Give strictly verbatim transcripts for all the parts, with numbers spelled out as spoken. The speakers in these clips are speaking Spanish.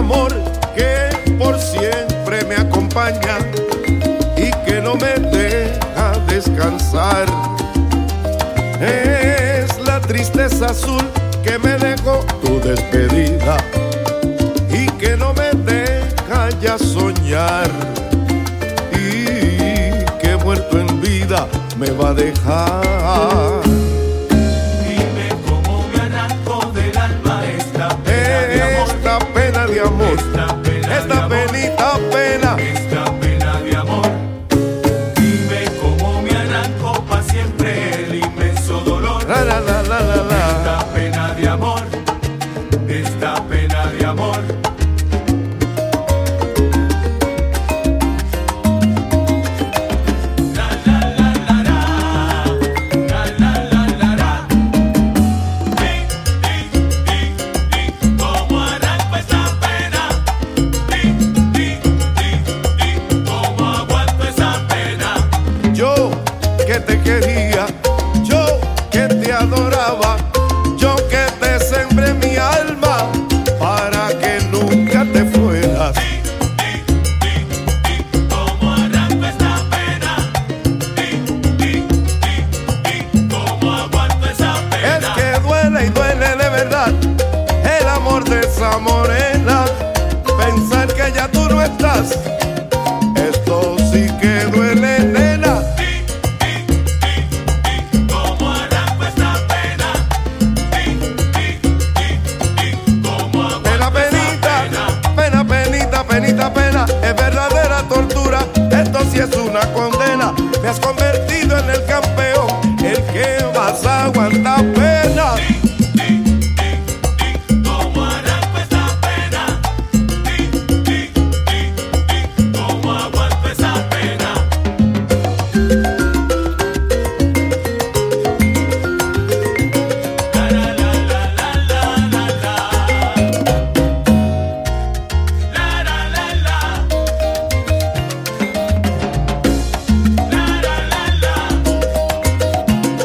amor que por siempre me acompaña y que no me deja descansar. Es la tristeza azul que me dejó tu despedida y que no me deja ya soñar, y que muerto en vida me va a dejar. Dime cómo me arranco del alma esta pena de amor, Esta pena de amor, esta pena esta de amor, penita pena, esta pena de amor. Dime cómo me arranco pa' siempre el inmenso dolor. la la la la la la. Esta pena de amor, esta pena de amor. La la la la la, la la la la la. Di, di, di, di, cómo arranco esta pena. Di, di, di, di, cómo aguanto esa pena. Yo que te quería, yo que te adoraba, yo que te sembré mi alma para que nunca te fueras. Di, di, di, di, cómo arranco esta pena. Di, di, di, di, cómo aguanto esa pena. Es que duele y duele de verdad el amor de esa morena. Pensar que ya tú no estás, esto sí que duele, nena. Di, di, di, di, cómo arranco esta pena. Di, di, di, di, cómo Pena, aguanto esa penita, pena. pena, penita, penita, pena. Es verdadera tortura, esto sí es una condena. Me has convertido en el campeón, el que más aguanta pena. Di, di, di, di, cómo arranco esta pena. Di, di, di, di, cómo aguanto esa pena. La la la la la la la la. La la la la. La la la la.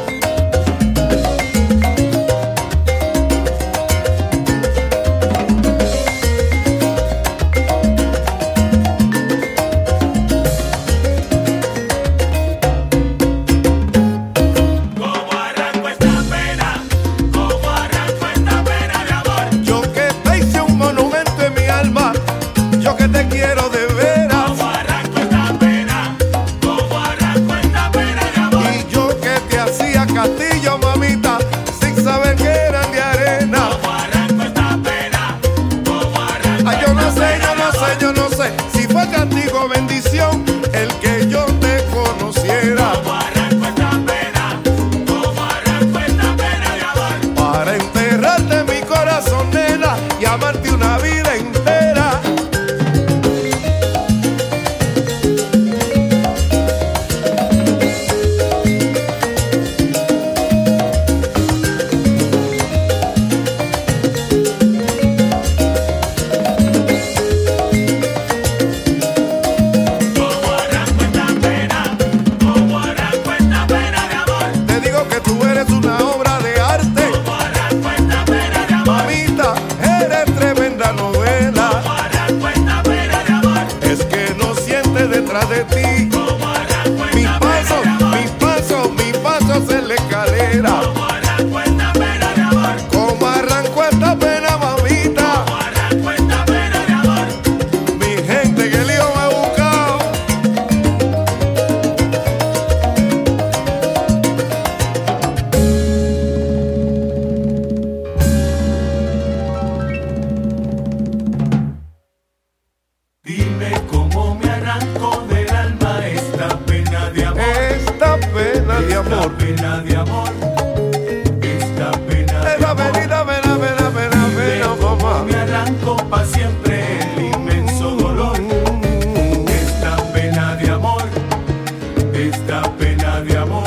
¿Cómo arranco esta pena? ¿Cómo arranco esta pena de amor? Yo que te hice un monumento en mi alma, yo que te quiero de veras, ¿Cómo arranco esta pena? ¿Cómo arranco esta pena de amor? y yo que te hacía castillo, mamita, sin saber que eran de arena. ¿Cómo arranco esta pena? ¿Cómo arranco Ay, yo no esta sé, pena yo de no sé, amor? yo no sé si fue castigo o bendición el que yo te conociera ¿Cómo arranco esta pena? ¿Cómo arranco esta pena de amor? para enterrarte en mi corazón, nena, y amarte una vida entera. ¿Cómo arranco esta pena? ¿Cómo arranco esta pena de amor? Te digo que tú eres una obra de arte, ¿Cómo arranco esta pena de amor? mamita, eres tremenda novela. ¿Cómo arranco esta pena de amor? Es que no sientes detrás de ti ¿Cómo arranco mis esta pena pasos, de amor? mis pasos, mis pasos en la escalera. ¿Cómo arranco esta pena de amor? ¿Cómo arranco esta pena, mamita? ¿Cómo arranco esta pena de amor? Mi gente que lío me ha buscado. Dime cómo me arranco del alma esta pena de amor. Esta pena de Esta amor. pena de amor. Esta pena de Esta amor. penita, pena, pena, pena, Dime pena, cómo mamá. me arranco pa' siempre el inmenso dolor. Esta pena de amor. Esta pena de amor.